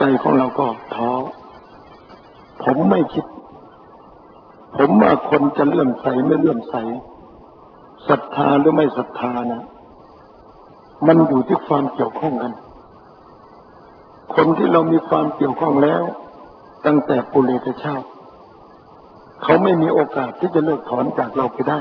ใจของเราก็ท้อผมไม่คิดผมว่าคนจะเลื่อมใสไม่เลื่อมใสศรัทธาหรือไม่ศรัทธานะมันอยู่ที่ความเกี่ยวข้องกันคนที่เรามีความเกี่ยวข้องแล้วตั้งแต่ปุเรกชาติเขาไม่มีโอกาสที่จะเลิกถอนจากเราไปได้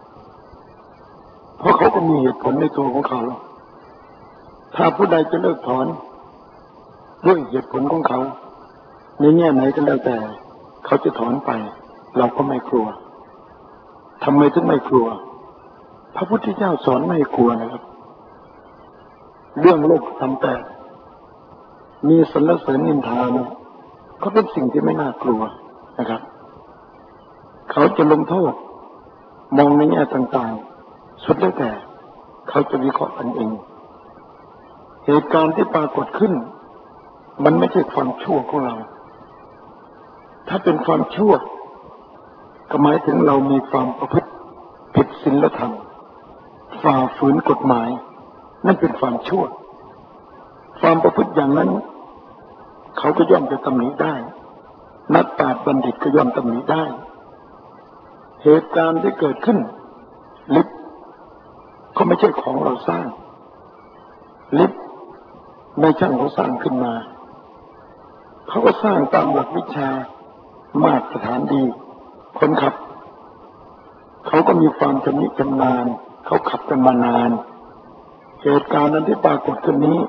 เพราะเขาก็มีเหตุผลในตัวของเขาถ้าผู้ใดจะเลิกถอนด้วยเหตุผลของเขาในแง่ไหนก็แล้วแต่เขาจะถอนไปเราก็ไม่กลัวทำไมถึงไม่กลัวพระพุทธเจ้าสอนไม่กลัวนะครับเรื่องโลกธรรมแต่มีสรรเสริญนินทาเนี่ยก็เป็นสิ่งที่ไม่น่ากลัวนะครับเขาจะลงโทษมองในแง่ต่างๆสุดแล้วแต่เขาจะวิเคราะห์กันเองเหตุการณ์ที่ปรากฏขึ้นมันไม่ใช่ความชั่วของเราถ้าเป็นความชั่วก็หมายถึงเรามีความประพฤติผิดศีลธรรมฝ่าฝืนกฎหมายนั่นเป็นความชั่วความประพฤติอย่างนั้นเขาก็ย่อมจะตำหนิได้นักปราชญ์บัณฑิตก็ย่อมตำหนิได้เหตุการณ์ที่เกิดขึ้นลิฟต์ก็ไม่ใช่ของเราสร้างลิฟต์ในช่างเขาสร้างขึ้นมาเขาก็สร้างตามหลักวิชามาตรฐานดีคนขับเขาก็มีความชำนิชำนาญเขาขับกันมานานเหตุการณ์นั้นที่ปรากฏขึ้นนี้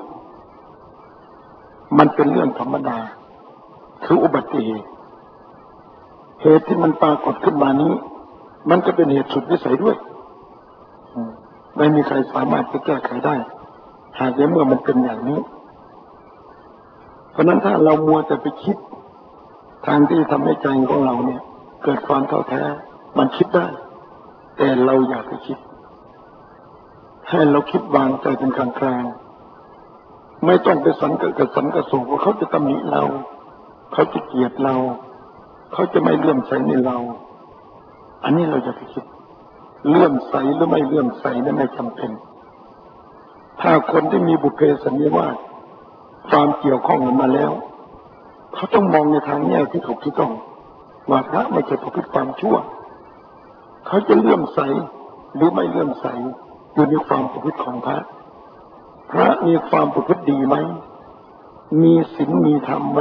มันเป็นเรื่องธรรมดาคืออุบัติเหตุเหตุที่มันปรากฏขึ้นมานี้มันก็เป็นเหตุสุดวิสัยด้วยไม่มีใครสามารถจะแก้ไขได้หากเมื่อมันเป็นอย่างนี้เพราะนั้นถ้าเรามัวแต่ไปคิดทางที่ทำให้ใจของเราเนี่ยเกิดความท้อแท้มันคิดได้แต่เราอยากไปคิดให้เราคิดวางใจเป็นกลางๆไม่ต้องไปสันกระสูว่าเขาจะตำหนิเราเขาจะเกลียดเราเขาจะไม่เลื่อมใสในเราอันนี้เราจะไปคิดเลื่อมใสหรือไม่เลื่อมใสนั้นไม่จำเป็นถ้าคนที่มีบุพเพสันนิวาสความเกี่ยวข้องกันมาแล้วเขาต้องมองในทางแง่ที่ถูกที่ต้องว่าพระไม่ใช่ประพฤติความชั่วเขาจะเลื่อมใสหรือไม่เลื่อมใสอยู่ในความประพฤติของพระพระมีความประพฤติดีไหมมีศีลมีธรรมไหม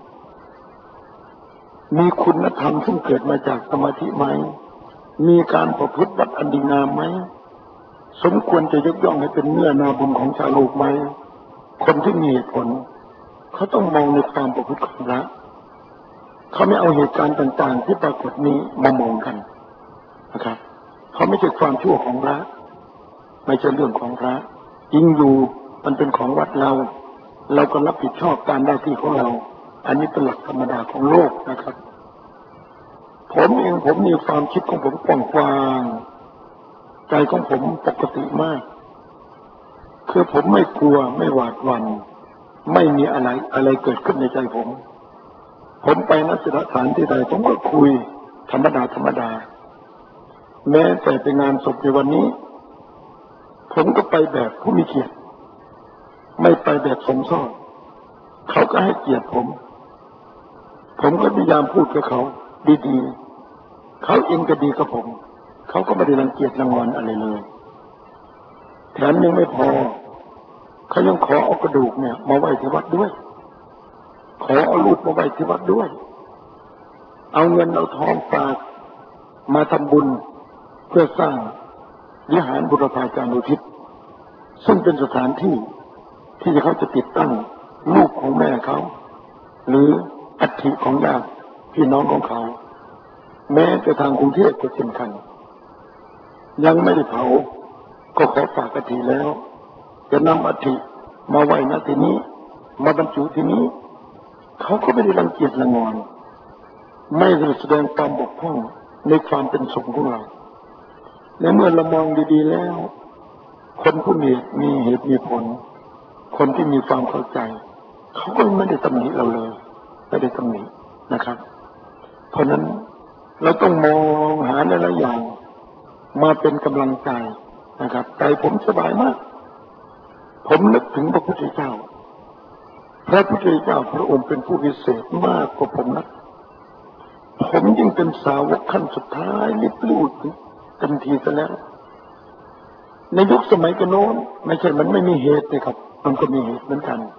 มีคุณธรรมซึ่งเกิดมาจากสมาธิไหมมีการประพฤติบัติอันดีงามไหมสมควรจะยกย่องให้เป็นเนื้อนาบุญของชาวโลกไหมคนที่มีเหตุผลเขาต้องมองในความประพฤติของพระเขาไม่เอาเหตุการณ์ต่างๆที่ปรากฏนี้มามองกันนะครับเขาไม่ใช่ความชั่วของพระไม่ใช่เรื่องของพระจริงอยู่มันเป็นของวัดเราก็รับผิดชอบตามหน้าที่ของเราอันนี้เป็นหลักธรรมดาของโลกนะครับผมเองผมมีความคิดของผมกว้างๆใจของผมปกติมากคือผมไม่กลัวไม่หวาดหวั่นไม่มีอะไรเกิดขึ้นในใจผมไปณสถานที่ใดผมก็คุยธรรมดาแม้แต่ไปงานศพในวันนี้ผมก็ไปแบบผู้มีเกียรติไม่ไปแบบสมซ้อนเขาก็ให้เกียรติผมก็พยายามพูดกับเขาดีๆเขาเองก็ดีกับผมเขาก็ไม่ได้รังเกียจรังงอนอะไรเลยแถมยังไม่พอเขายังขอเอากระดูกเนี่ยมาไว้ที่วัดด้วยขอเอารูปมาไว้ที่วัดด้วยเอาเงินเอาทองฝากมาทำบุญเพื่อสร้างวิหารบุรพาจารุทิศซึ่งเป็นสถานที่ที่เขาจะติดตั้งรูปของแม่เขาหรืออัฐิของญาติพี่น้องของเขาแม้แต่ทางกรุงเทพก็เช่นกันยังไม่ได้เผาก็ขอฝากอัฐิแล้วจะนำอัฐิมาไว้ณที่นี้มาบรรจุที่นี้เขาก็ไม่ได้รังเกียจรังงอนไม่ได้แสดงความบกพร่องในความเป็นสงฆ์ของเราและเมื่อเรามองดีๆแล้วคนผู้มีเหตุมีผลคนที่มีความเข้าใจเขาก็ไม่ได้ตำหนิเราเลยไม่ได้ตำหนินะครับเพราะนั้นเราต้องมองหาหลายๆอย่างมาเป็นกำลังใจนะครับใจผมสบายมากผมนึกถึงพระพุทธเจ้าพระพุทธเจ้าพระองค์เป็นผู้พิเศษมากกว่าผมนะผมยิ่งเป็นสาวกขั้นสุดท้ายลิบลูดเต็มทีซะแล้วในยุคสมัยกันโน้นไม่ใช่มันไม่มีเหตุเลยครับมันก็มีเหตุเหมือนกัน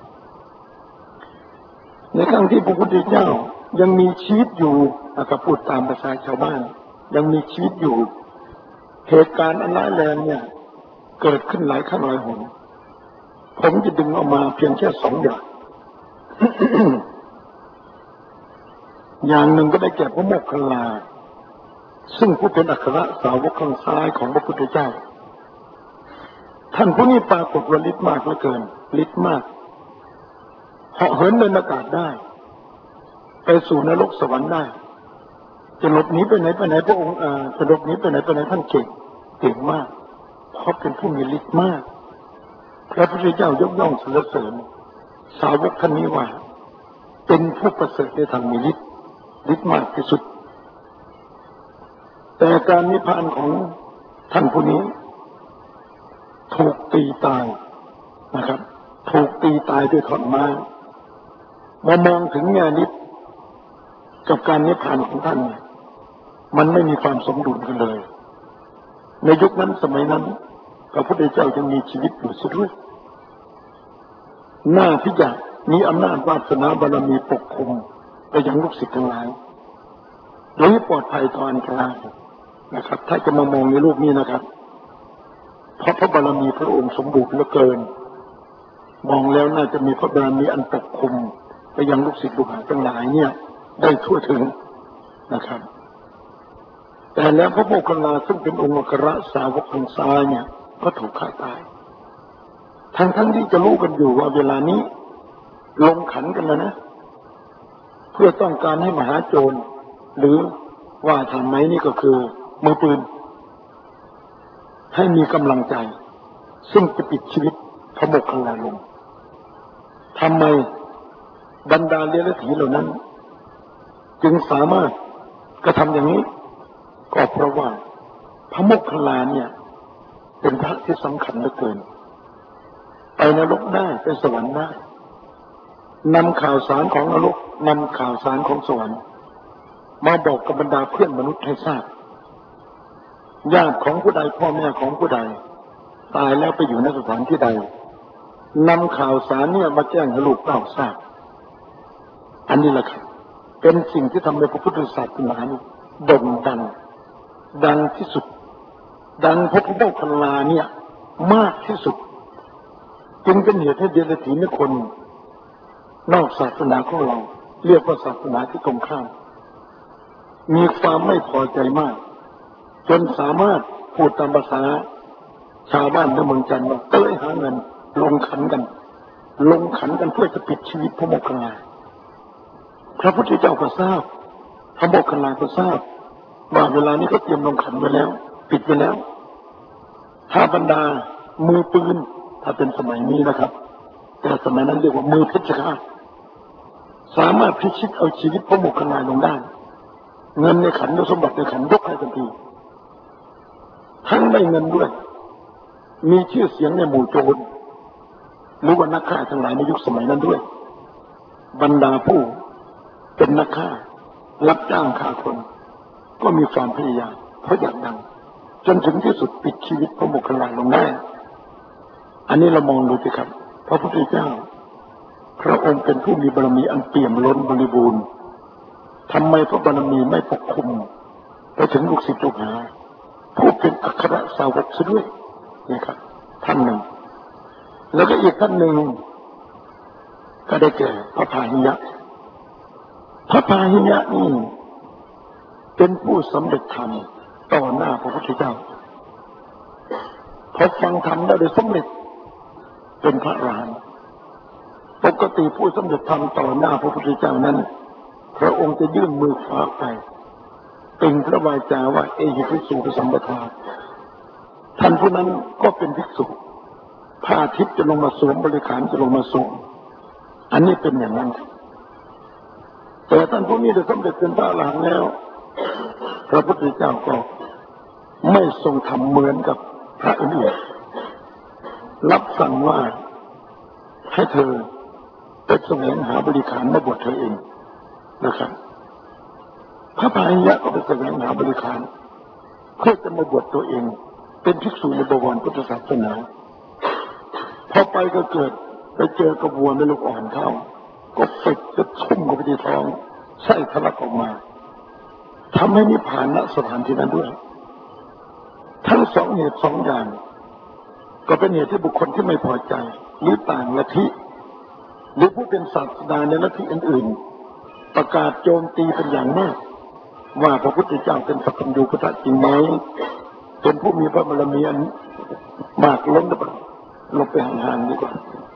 ในครั้งที่พระพุทธเจ้ายังมีชีวิตอยู่นะครับพูดตามภาษาชาวบ้านยังมีชีวิตอยู่เหตุการณ์อันร้ายแรงเนี่ยเกิดขึ้นหลายครั้งหลายหนผมจะดึงออกมาเพียงแค่2 อย่าง อย่างหนึ่งก็ได้แก่พระโมคคัลลาซึ่งผู้เป็นอัครสาวกข้างซ้ายของพระพุทธเจ้าท่านผู้นี้ปรากฏว่าฤทธิ์มากเหลือเกินฤทธิ์มากเหาะเหินเดินอากาศได้ไปสู่นรกสวรรค์ได้จะหลบหนีไปไหนพระองค์จะหลบหนีไปไหนท่านเก่งมากเพราะเป็นผู้มีฤทธิ์มากพระพุทธเจ้ายกย่องสรรเสริญสาวกท่านนี้ว่าเป็นผู้ประเสริฐในทางมีฤทธิ์มากที่สุดแต่การนิพพานของท่านผู้นี้ถูกตีตายนะครับถูกตีตายด้วยท่อนไม้มองถึงแง่นี้กับการนิพพานของท่านมันไม่มีความสมดุลกันเลยในยุคนั้นสมัยนั้นพระพุทธเจ้ายังมีชีวิตอยู่สุดด้วยหน้าที่จะมีอำนาจวาสนาบารมีปกคลุมไปยังลูกศิษย์ทั้งหลายโดยปลอดภัยต่ออันตรายนะครับถ้าจะมามองในรูปนี้นะครับเพราะพระบารมีพระองค์สมบูรณ์เหลือเกินมองแล้วน่าจะมีพระบารมีอันปกคลุมไปยังลูกศิษย์ลูกหาทั้งหลายเนี่ยได้ทั่วถึงนะครับแต่แล้วพระโมคคัลลาซึ่งเป็นองค์อัครสาวกข้างซ้ายเนี่ยก็ถูกฆ่าตายทั้งที่จะรู้กันอยู่ว่าเวลานี้ลงขันกันแล้วนะเพื่อต้องการให้มหาโจรหรือว่าทำไหมนี่ก็คือมือปืนให้มีกำลังใจซึ่งจะปิดชีวิตพระโมคคัลลาลงทำไมบรรดาเลี้ยถีเหล่านั้นจึงสามารถกระทำอย่างนี้ก็เพราะว่าพระโมคคัลลาเนี่ยเป็นพระที่สำคัญเหลือเกินไปนรกได้ไปสวรรค์ได้นำข่าวสารของนรกนำข่าวสารของสวรรค์มาบอกกับบรรดาเพื่อนมนุษย์ให้ทราบญาติของผู้ใดพ่อแม่ของผู้ใดตายแล้วไปอยู่ในสถานที่ใดนำข่าวสารเนี่ยมาแจ้งให้ลูกเต้าทราบอันนี้แหละครับเป็นสิ่งที่ทำให้พระพุทธศาสนาโด่งดังที่สุดดังพระพุทธคัลลาเนี่ยมากที่สุดจึงเป็นเหตุให้เดรัจฉีในคนนอกศาสนาของเราเรียกว่าศาสนาที่ตรงข้ามมีความไม่พอใจมากจนสามารถพูดตามภาษาชาวบ้านในเมืองจันทร์ว่าเต้ยหาเงินลงขันกันเพื่อจะปิดชีวิตพระโมคคัลลาพระพุทธเจ้าก็ทราบพระโมคคัลลาก็ทราบว่าเวลานี้เขาเตรียมลงขันไว้แล้วปิดไว้แล้วถ้าบรรดามือปืนถ้าเป็นสมัยนี้นะครับแต่สมัยนั้นเรียกว่ามือเพชฌฆาตสามารถพิชิตเอาชีวิตพระโมคคัลลาลงได้เงินในขันและสมบัติในขันยกให้ทันทีทั้งได้เงินด้วยมีชื่อเสียงในหมู่โจรหรือว่านักฆ่าทั้งหลายในยุคสมัยนั้นด้วยบรรดาผู้เป็นนักฆ่ารับจ้างฆ่าคนก็มีความพยายามเพราะอยากดังจนถึงที่สุดปิดชีวิตพระโมคคัลลาลงได้อันนี้เรามองดูสิครับพระพุทธเจ้าพระองค์เป็นผู้มีบารมีอันเปี่ยมล้นบริบูรณ์ทำไมพระบารมีไม่ปกคลุมไปถึงลูกศิษย์ลูกหาผู้เป็นอัครสาวกซะด้วยนะครับท่านหนึ่งแล้วก็อีกท่านหนึ่งก็ได้แก่พระพาหิยะพระพาหิยะนี่เป็นผู้สำเร็จธรรมต่อหน้าพระพุทธเจ้าพอฟังธรรมแล้วได้สำเร็จเป็นพระอรหันต์ปกติผู้สำเร็จธรรมต่อหน้าพระพุทธเจ้านั้นพระองค์จะยื่นมือขวาไปเป็นพระวาจาว่าเอหิภิกษุสัมปทาท่านผู้นั้นก็เป็นภิกษุผ้าทิพย์จะลงมาสวมบริขารจะลงมาสวมอันนี้เป็นอย่างนั้นแต่ท่านผู้นี้ได้สำเร็จเป็นพระอรหันต์แล้วพระพุทธเจ้าก็ไม่ทรงทำเหมือนกับพระอื่นรับสั่งว่าให้เธอไปแสวงหาบริขารมาบวชเธอเองนะครับพระพายะก็ไปแสวงหาบริขารเพื่อจะมาบวชตัวเองเป็นภิกษุในบวรพุทธศาสนาพอไปก็เกิดไปเจอกระบวนในลูกอ่อนเข้าก็ฝึกจะทุ่มเข้าไปที่ท้องไส้ทะลักออกมาทำให้นิพพานณสถานที่นั้นด้วยทั้งสองเหตุสองอย่างก็เป็นเหตุที่บุคคลที่ไม่พอใจหรือต่างลัทธิหรือผู้เป็นศาสดาในลัทธิอื่นๆประกาศโจมตีเป็นอย่างมากว่าพระพุทธเจ้าเป็นสัพพัญญูพุทธะจริงไหมเป็นผู้มีพระบารมีอันมากล้นหรือเปล่าลงไปห่างๆดีกว่า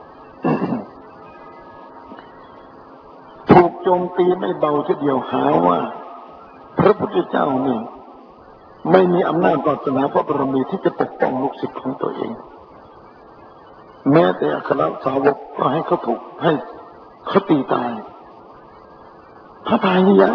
ถูกโจมตีไม่เบาทีเดียวหาว่าพระพุทธเจ้านี่ไม่มีอำนาจวาสนาพระบารมีที่จะปกป้องลูกศิษย์ของตัวเองแม้แต่อัครสาวกก็ให้เขาถูกให้เขาตีตายพระพายะ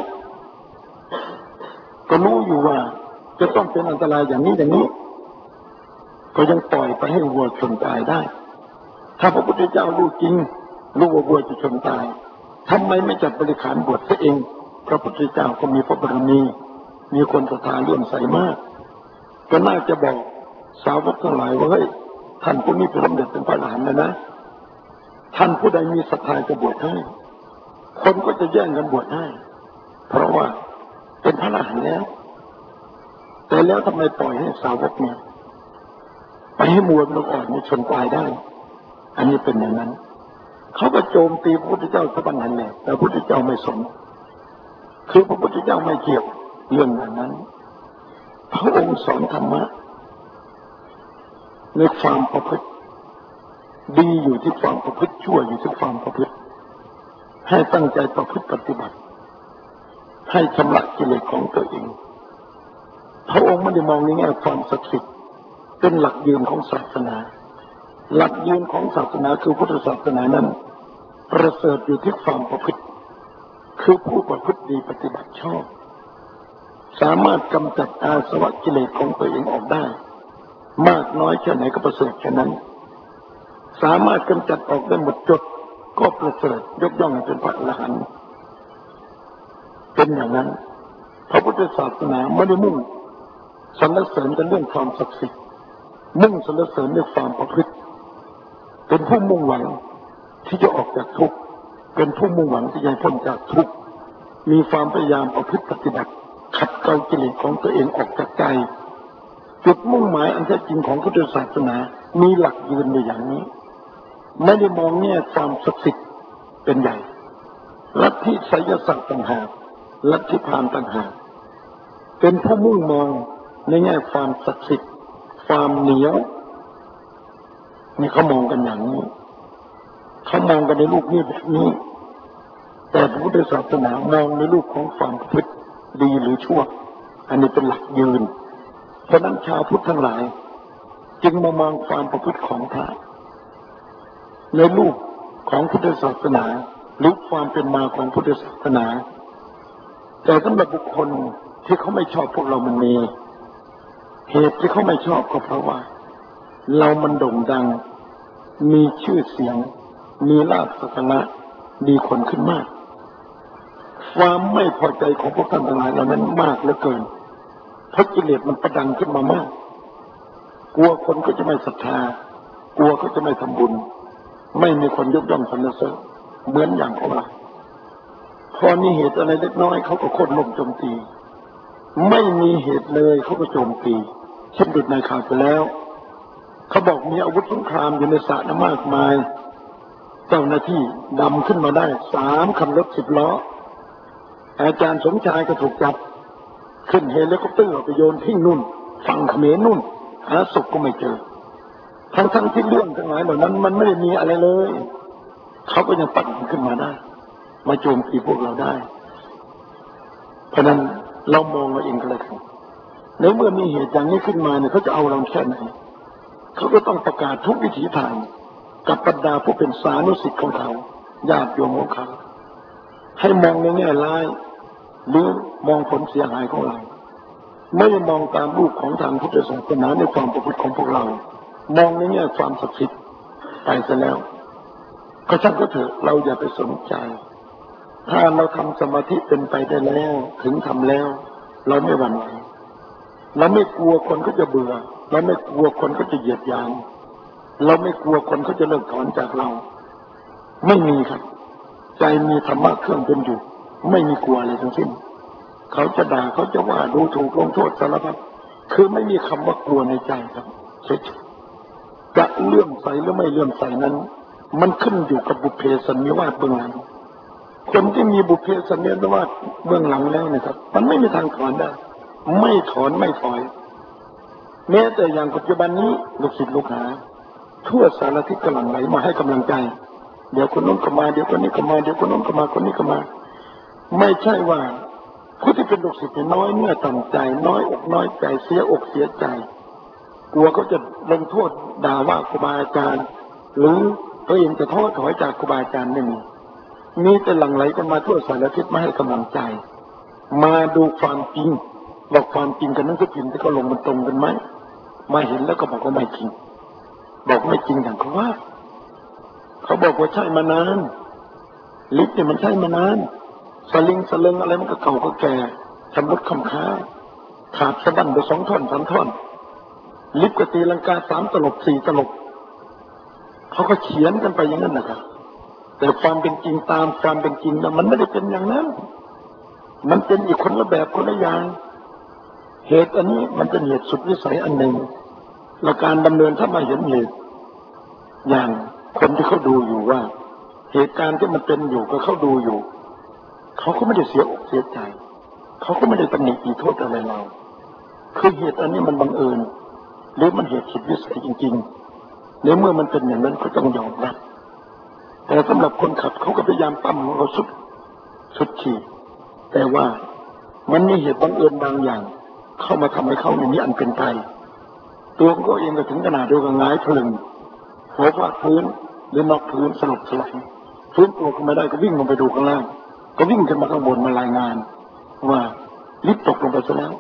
ก็รู้อยู่ว่าจะต้องเป็นอันตรายอย่างนี้อย่างนี้ก็ยังปล่อยไปให้วัวชนตายได้ถ้าพระพุทธเจ้ารู้จริงรู้ว่าวัวจะชนตายทำไมไม่จัดบริขารบวชซะเองพระพุทธเจ้าก็มีพระบารมีมีคนศรัทธาเลื่อมใสมากก็น่าจะบอกสาวกทั้งหลายว่าเฮ้ยท่านผู้นี้เป็นสมเด็จเป็นพระอรหันต์นะท่านผู้ใดมีศรัทธาจะบวชให้คนก็จะแย่งกันบวชให้เพราะว่าเป็นพระอรหันต์แล้วแต่แล้วทำไมปล่อยให้สาวกเนี่ยไปให้มวลลูกอ่อนนี่ชนตายได้อันนี้เป็นอย่างนั้นเขาก็โจมตีพระพุทธเจ้าสะบันหันแหละแต่พระพุทธเจ้าไม่สนคือพระพุทธเจ้าไม่เกี่ยวเรื่องอย่างนั้นพระองค์สอนธรรมะในความประพฤติดีอยู่ที่ความประพฤติชั่วอยู่ที่ความประพฤติให้ตั้งใจประพฤติปฏิบัติให้ชำระกิเลสของตัวเองพระองค์ไม่ได้มองในแง่ความศักดิ์สิทธิ์เป็นหลักยืนของศาสนาหลักยืนของศาสนาคือพุทธศาสนานั้นประเสริฐอยู่ที่ความประพฤติคือผู้ประพฤติดีปฏิบัติชอบสามารถกำจัดอาสวะกิเลสของตัวเองออกได้มากน้อยแค่ไหนก็ประเสริฐแค่นั้นสามารถกำจัดออกได้หมดจดก็ประเสริฐยกย่องให้เป็นพระอรหันต์เป็นอย่างนั้นพระพุทธศาสนาไม่ได้มุ่งสรรเสริญแต่เรื่องความศักดิ์สิทธิ์มุ่งสรรเสริญเรื่องความประพฤติเป็นผู้มุ่งหวังที่จะออกจากทุกข์เป็นผู้มุ่งหวังที่จะพ้นจากทุกข์มีความพยายามประพฤติปฏิบัติขัดเกลากิเลสของตัวเองออกจากใจจุดมุ่งหมายอันแท้จริงของพุทธศาสนามีหลักยืนในอย่างนี้ไม่ได้มองแง่ความศักดิ์สิทธิ์เป็นใหญ่ลัทธิไสยศาสตร์ต่างหากลัทธิพราหมณ์ต่างหากเป็นผู้มุ่งมองในแง่ความศักดิ์สิทธิ์ความเหนียวนี่เขามองกันอย่างนี้เขามองกันในรูปนี้แบบนี้แต่พระพุทธศาสนามองในรูปของความประพฤติดีหรือชั่วอันนี้เป็นหลักยืนเพราะนั้นชาวพุทธทั้งหลายจึงมามองความประพฤติของพระในรูปของพุทธศาสนาหรือความเป็นมาของพุทธศาสนาแต่สำหรับบุคคลที่เขาไม่ชอบพวกเรามันมีเหตุที่เขาไม่ชอบก็เพราะว่าเรามันโด่งดังมีชื่อเสียงมีลาภสักการะมีคนขึ้นมากความไม่พอใจของพวกท่านทั้งหลายเหล่านั้นมากเหลือเกินเพราะกิเลสมันประดังขึ้นมามากกลัวคนก็จะไม่ศรัทธากลัวก็จะไม่ทำบุญไม่มีคนยกย่องสรรเสริญเหมือนอย่างของเราพอมีเหตุอะไรเล็กน้อยเขาก็โค่นล้มโจมตีไม่มีเหตุเลยเขาก็โจมตีเช่นดุจในข่าวไปแล้วเขาบอกมีอาวุธสงครามอยู่ในสระน้ำมากมายเจ้าหน้าที่ดำขึ้นมาได้3 คันรถ10 ล้ออาจารย์สมชายก็ถูกจับขึ้นเฮลิคอปเตอร์ไปโยนทิ้งนู่นฝั่งเขมรนู่นหาศพก็ไม่เจอทั้งที่เรื่องทั้งหลายเหล่านั้นมันไม่ได้มีอะไรเลยเขาก็ยังปั่นขึ้นมาได้มาโจมตีพวกเราได้เพราะนั้นเรามองเราเองก็เลยครับในเมื่อมีเหตุอย่างนี้ขึ้นมาเนี่ยเขาจะเอาเราแค่ไหนเขาก็ต้องประกาศทุกวิถีทางกับบรรดาผู้เป็นสานุสิทธิ์ของเขาญาติโยมของเขาให้มองในแง่ร้ายหรือมองผลเสียหายของเราไม่ได้มองตามรูปของทางพุทธศาสนาในความประพฤติของพวกเรามองในแง่ความศักดิ์สิทธิ์ไปซะแล้วก็ช่างก็เถอะเราอย่าไปสนใจถ้าเราทำสมาธิเป็นไปได้แล้วถึงทำแล้วเราไม่หวั่นไหวเราไม่กลัวคนเขาจะเบื่อเราไม่กลัวคนเขาจะเหยียดหยามเราไม่กลัวคนเขาจะเลิกถอนจากเราไม่มีครับใจมีธรรมะเครื่องเป็นอยู่ไม่มีกลัวอะไรทั้งสิ้นเขาจะด่าเขาจะว่าดูถูกลงโทษสารพัดคือไม่มีคำว่ากลัวในใจครับเฉยๆจะเลื่อมใสหรือไม่เลื่อมใสนั้นมันขึ้นอยู่กับบุพเพสันนิวาสเบื้องหลังคนที่มีบุพเพสันนิวาสเบื้องหลังแล้วนะครับมันไม่มีทางถอนได้ไม่ถอนไม่ถอยแม้แต่อย่างปัจจุบันนี้ลูกศิษย์ลูกหาทั่วสารทิศกำลังไหลมาให้กำลังใจเดี๋ยวคนนู้นก็มาเดี๋ยวคนนี้ก็มาเดี๋ยวคนนู้นก็มาคนนี้ก็มาไม่ใช่ว่าผู้ที่เป็นลูกศิษย์น้อยเมื่อต่ำใจน้อยอกน้อยใจเสียอกเสียใจกลัวเขาจะลงโทษด่าว่าครูบาอาจารย์หรือตัวเองจะท้อถอยจากครูบาอาจารย์ไม่มีแต่หลั่งไหลกันมาทั่วสารทิศมาให้กำลังใจมาดูความจริงบอกความจริงกันนั่นก็จริงที่เขาลงมันตรงกันไหมมาเห็นแล้วก็บอกว่าไม่จริงบอกไม่จริงอย่างเขาว่าเขาบอกว่าใช่มานานลิฟต์เนี่ยมันใช่มานานสลิงสลึงอะไรมันก็เก่าก็แก่ชำรุดคำค้าขาดสะบั้นไป2 ท่อน 3 ท่อนลิฟต์ก็ตีลังกา3 ตลบ 4 ตลบเขาก็เขียนกันไปอย่างนั้นนะครับแต่ความเป็นจริงตามความเป็นจริงนะมันไม่ได้เป็นอย่างนั้นมันเป็นอีกคนละแบบคนละอย่างเหตุอันนี้มันเป็นเหตุสุดวิสัยอันหนึ่งและการดำเนินถ้ามาเห็นเหตุอย่างคนที่เขาดูอยู่ว่าเหตุการณ์ที่มันเป็นอยู่ก็เขาดูอยู่เขาก็ไม่ได้เสียอกเสียใจเขาก็ไม่ได้ตำหนิตีโทษอะไรเราคือเหตุอันนี้มันบังเอิญหรือมันเหตุสุดวิสัยจริงๆในเมื่อมันเป็นอย่างนั้นก็ต้องยอมรับแต่สำหรับคนขับเขาก็พยายามปั้มเราสุดขีดแต่ว่ามันมีเหตุบังเอิญบางอย่างเข้ามาทำให้เขาในนี้อันเป็นไปตัวเขาเองก็ถึงขนาดเดียวกับหงายพลึงหัวฟาดพื้นหรือนอกพื้นสลบสลายฟื้นตัวขึ้นมาได้ก็วิ่งลงไปดูข้างล่างก็วิ่งขึ้นมาข้างบนมารายงานว่าลิฟต์ตกลงไปซะแล้ว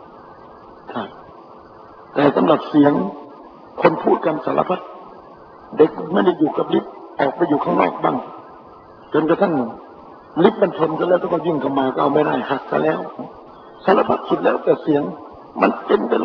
แต่สำหรับเสียงคนพูดกันสารพัดเด็กไม่ได้อยู่กับลิฟต์ออกไปอยู่ข้างนอกบ้างจนกระทั่งลิฟต์มันชนกันแล้วก็ยิ่งเข้ามาก็เอาไม่ได้หักกันแล้วสารพัดสุดแล้วแต่เสียงมันเป็นไป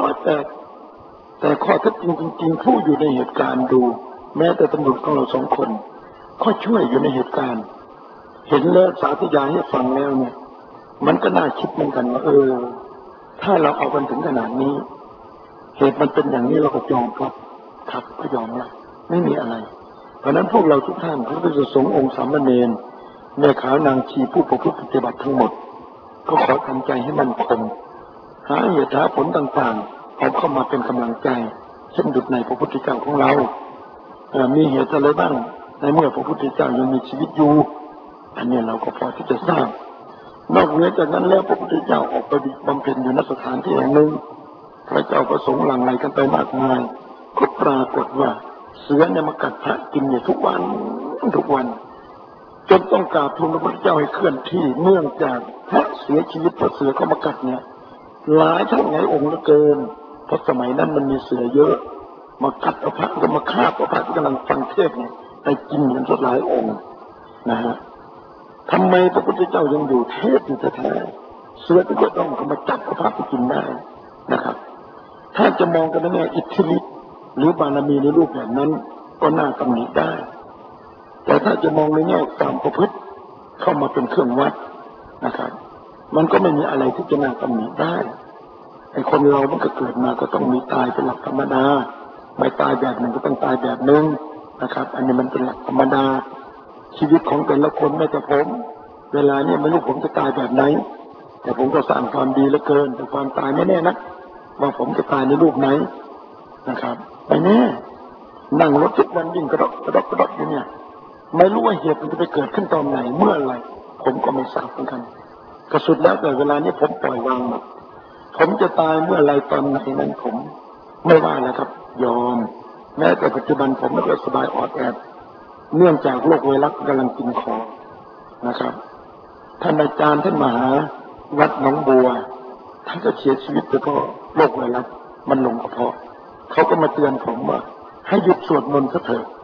108แต่ข้อเท็จจริงผู้อยู่ในเหตุการณ์ดูแม้แต่ตำรวจของเรา2 คนก็ช่วยอยู่ในเหตุการณ์เห็นแล้วสาธยายให้ฟังแล้วเนี่ยมันก็น่าคิดเหมือนกันว่าถ้าเราเอากันถึงขนาดนี้เหตุมันเป็นอย่างนี้เราก็ยอมครับก็ยอมละไม่มีอะไรเพราะนั้นพวกเราทุกท่านพระพุทธสงฆ์องค์สามเณรแม่ขาวนางชีผู้ประพฤติปฏิบัติทั้งหมดก็ขอทำใจให้มั่นคงหาเหตุหาผลต่างๆเอาเข้ามาเป็นกำลังใจเช่นดุจในพระพุทธเจ้าของเรามีเหตุอะไรบ้างในเมื่อพระพุทธเจ้ายังมีชีวิตอยู่อันนี้เราก็พอที่จะทราบนอกเหนือจากนั้นแล้วพระพุทธเจ้าออกไปบำเพ็ญอยู่ณสถานที่แห่งหนึ่งพระเจ้าก็สงฆ์หลั่งไหลกันไปมากมายก็ปรากฏว่าเสือเนี่ยมากัดพระกินอยู่ทุกวันจนต้องกราบทูลพระพุทธเจ้าให้เคลื่อนที่เนื่องจากพระเสียชีวิตเพราะเสือเข้ามากัดเนี่ยหลายเท่าหลายองค์เหลือเกินเพราะสมัยนั้นมันมีเสือเยอะมากัดพระก็มาฆ่าพระที่กำลังฟังเทศน์เนี่ยไปกินเหมือนหลายองค์นะฮะทำไมพระพุทธเจ้ายังอยู่เทศอยู่แท้ๆเสือที่จะต้องเข้ามาจับพระไปกินได้นะครับถ้าจะมองกันในแง่อิทธิฤทธิ์หรือบารมีในรูปแบบนั้นก็น่าตำหนิได้แต่ถ้าจะมองในแง่ความประพฤติเข้ามาเป็นเครื่องวัดนะครับมันก็ไม่มีอะไรที่จะน่าตำหนิได้ไอ้คนเรามันก็เกิดมาก็ต้องมีตายเป็นหลักธรรมดาไม่ตายแบบหนึ่งก็ต้องตายแบบหนึ่งนะครับอันนี้มันเป็นหลักธรรมดาชีวิตของแต่ละคนไม่แต่ผมเวลาเนี่ยไม่รู้ผมจะตายแบบไหนแต่ผมก็สร้างความดีเหลือเกินแต่ความตายไม่แน่นะว่าผมจะตายในรูปไหนนะครับไม่แน่นั่งรถทุกวันยิ่งกระดกอยู่เนี่ยไม่รู้ว่าเหตุมันจะไปเกิดขึ้นตอนไหนเมื่อไรผมก็ไม่ทราบเหมือนกันก็สุดแล้วแต่เวลานี้ผมปล่อยวางหมดผมจะตายเมื่อไรตอนไหนนั้นผมไม่ว่านะครับยอมแม้แต่ปัจจุบันผมไม่ได้สบายออดแอดเนื่องจากโรคไวรัสกำลังกินคอนะครับท่านอาจารย์ท่านมหาวัดหนองบัวท่านก็เสียชีวิตเพราะโรคไวรัสมันลงกระเพาะเขาก็มาเตือนผมว่าให้หยุดสวดมนต์ซะเถอะ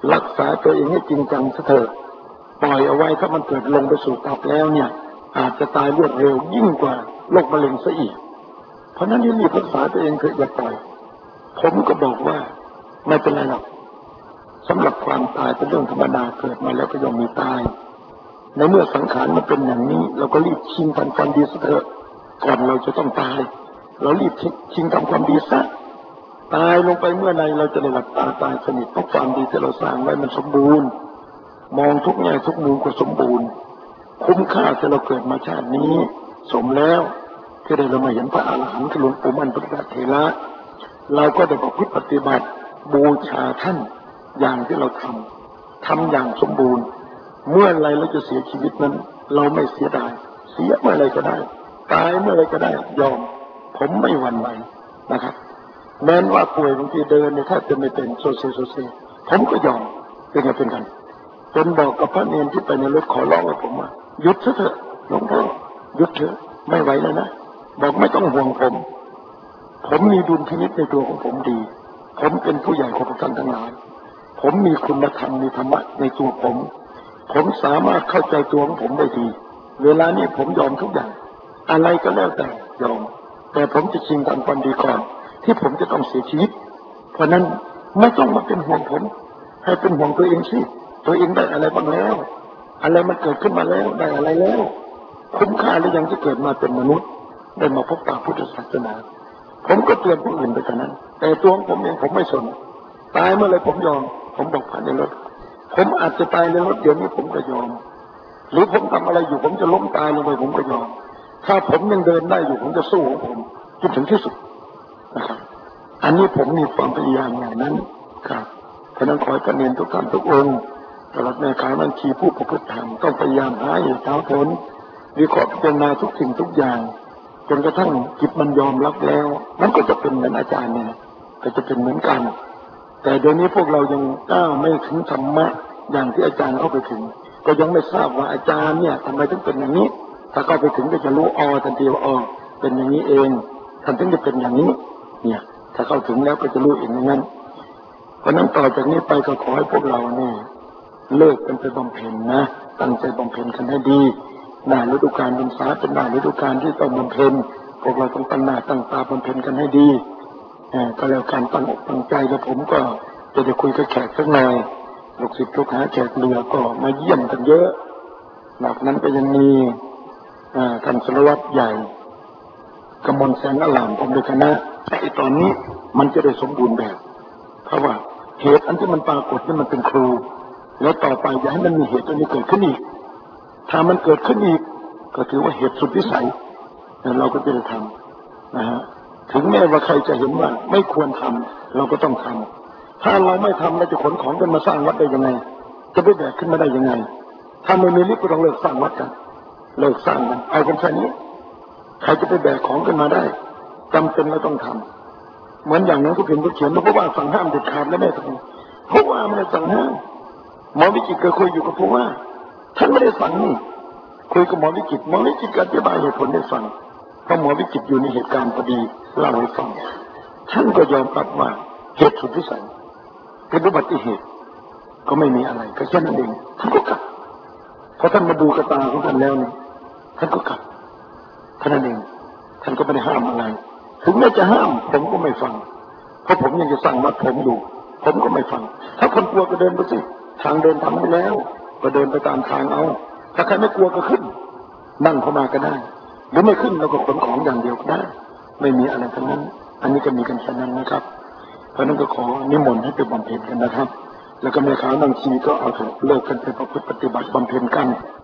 รักษาตัวเองให้จริงจังเถอะปล่อยเอาไว้ถ้ามันเกิดลงไปสู่ตับแล้วเนี่ยอาจจะตายรวดเร็วยิ่งกว่าโรคมะเร็งซะอีกเพราะนั้นรีบรักษาตัวเองเถอะอย่าปล่อยผมก็บอกว่าไม่เป็นไรหรอกสำหรับความตายเป็นเรื่องธรรมดาเกิดมาแล้วก็ย่อมมีตายในเมื่อสังขารมันเป็นอย่างนี้เราก็รีบชิงทำความดีซะเถอะก่อนเราจะต้องตายเรารีบชิงทำความดีซะตายลงไปเมื่อใดเราจะได้หลับตาตายสนิทเพราะความดีที่เราสร้างไว้มันสมบูรณ์มองทุกแง่ทุกมุมก็สมบูรณ์คุ้มค่าที่เราเกิดมาชาตินี้สมแล้วที่ได้เรามาเห็นพระอรหันต์หลวงปู่มั่นพุทธเถระเราก็ได้ประพฤติปฏิบัติบูชาท่านอย่างที่เราทำอย่างสมบูรณ์เมื่อไรเราจะเสียชีวิตนั้นเราไม่เสียดายเสียเมื่อไรก็ได้ตายเมื่อไรก็ได้ยอมผมไม่หวั่นไหวนะครับแม้ว่าป่วยบางทีเดินเนี่ยถ้าจะไม่เป็นโซเซผมก็ยอมเป็นกันจนบอกกับพระเนรที่ไปในรถขอร้องกับผมว่าหยุดเถอะหลวงพ่อหยุดเถอะไม่ไหวแล้วนะบอกไม่ต้องห่วงผมมีดุลพินิจในตัวของผมดีผมเป็นผู้ใหญ่ของท่านทั้งหลายผมมีคุณธรรมมีธรรมะในตัวผมสามารถเข้าใจตัวของผมได้ดีเวลานี้ผมยอมทุกอย่างอะไรก็แล้วแต่ยอมแต่ผมจะชิงทำความดีก่อนที่ผมจะต้องเสียชีวิตเพราะนั้นไม่ต้องมาเป็นห่วงผมให้เป็นห่วงตัวเองสิตัวเองได้อะไรบ้างแล้วอะไรมันเกิดขึ้นมาแล้วได้อะไรแล้วคุ้มค่าหรือยังที่เกิดมาเป็นมนุษย์ได้มาพบปะพุทธศาสนาผมก็เตือนผู้อื่นไปเท่านั้นแต่ตัวของผมเองผมไม่สนตายเมื่อไรผมยอมผมบอกผ่านในรถผมอาจจะตายในรถเดี๋ยวนี้ผมก็ยอมหรือผมทำอะไรอยู่ผมจะล้มตายลงไปผมก็ยอมถ้าผมยังเดินได้อยู่ผมจะสู้ของผมจนถึงที่สุดนะครับอันนี้ผมมีความพยายามอย่างนั้นครับเพราะนั้นขอให้พระเนรทุกท่านทุกองค์ตลอดแนวขาบัญชีผู้ประพฤติธรรมต้องพยายามหาเหตุหาผลวิเคราะห์พิจารณาทุกสิ่งทุกอย่างจนกระทั่งจิตมันยอมรับแล้วมันก็จะเป็นเหมือนอาจารย์เนี่ยก็จะเป็นเหมือนกันแต่เดี๋ยวนี้พวกเรายังก้าวไม่ถึงธรรมะอย่างที่อาจารย์เข้าไปถึงก็ยังไม่ทราบว่าอาจารย์เนี่ยทำไมถึงเป็นอย่างนี้ถ้าเข้าไปถึงก็จะรู้ทันทีว่าเป็นอย่างนี้เองท่านถึงจะเป็นอย่างนี้เนี่ยถ้าเข้าถึงแล้วก็จะรู้เองอย่างนั้นเพราะนั้นต่อจากนี้ไปก็ขอให้พวกเราเนี่ยเลิกกันไปบำเพ็ญนะตั้งใจบำเพ็ญกันให้ดีหน้าฤดูกาลพรรษาเป็นหน้าฤดูกาลที่ต้องบำเพ็ญพวกเราต้องตั้งหน้าตั้งตาบำเพ็ญกันให้ดีก็แล้วการตั้งอกตั้งใจแล้วผมก็จะได้คุยกับแขกสักหน่อยลูกศิษย์ลูกหาแขกเรือก็มาเยี่ยมกันเยอะนอกนั้นก็ยังมีท่านสารวัตรใหญ่กมลแสงอลามผมด้วยคณะแต่ตอนนี้มันจะได้สมบูรณ์แบบเพราะว่าเหตุอันที่มันปรากฏนี่มันเป็นครูแล้วต่อไปอย่าให้มันมีเหตุตัวนี้เกิดขึ้นอีกถ้ามันเกิดขึ้นอีกก็ถือว่าเหตุสุดวิสัยเราก็จะได้ทำนะฮะถึงแม้ว่าใครจะเห็นว่าไม่ควรทำเราก็ต้องทำถ้าเราไม่ทำเราจะขนของกันมาสร้างวัดได้ยังไงจะไปแบกขึ้นมาได้ยังไงถ้าไม่มีลิฟต์ก็ต้องเลิกสร้างวัดกันเลิกสร้างกันเอากันแค่นี้ใครจะไปแบกของกันมาได้จำเป็นเราต้องทำเหมือนอย่างนั้นก็เพียงก็เขียนเพราะว่าสั่งห้ามเด็ดขาดแล้วแม่ทำเพราะว่าไม่ได้สั่งห้ามหมอวิจิตรเคยคุยอยู่กับผู้ว่าท่านไม่ได้สั่งนี่คุยกับหมอวิจิตรอธิบายเหตุผลได้ฟังเพราะหมอวิจิตรอยู่ในเหตุการณ์พอดีเล่าให้ฟังท่านก็ยอมรับว่าเหตุสุดวิสัยเป็นอุบัติเหตุก็ไม่มีอะไรก็แค่นั้นเองท่านก็กลับพอท่านมาดูกระตาของท่านแล้วนี่ท่านก็กลับท่านนั้นเองท่านก็ไม่ได้ห้ามอะไรถึงแม้จะห้ามผมก็ไม่ฟังเพราะผมยังจะสั่งมัดผมอยู่ผมก็ไม่ฟังถ้าคนกลัวก็เดินไปสิทางเดินทำไปแล้วก็เดินไปตามทางเอาถ้าใครไม่กลัวก็ขึ้นนั่งเข้ามาก็ได้หรือไม่ขึ้นเราก็ขนของอย่างเดียวก็ได้ไม่มีอะไรทั้งนั้นอันนี้ก็มีกันแค่นั้นนะครับเพราะนั้นก็ขอนิมนต์ให้ไปบำเพ็ญกันนะครับแล้วก็แม่ขาวนั่งชีก็เอาเถอะเลิกกันไปประพฤติปฏิบัติบำเพ็ญกัน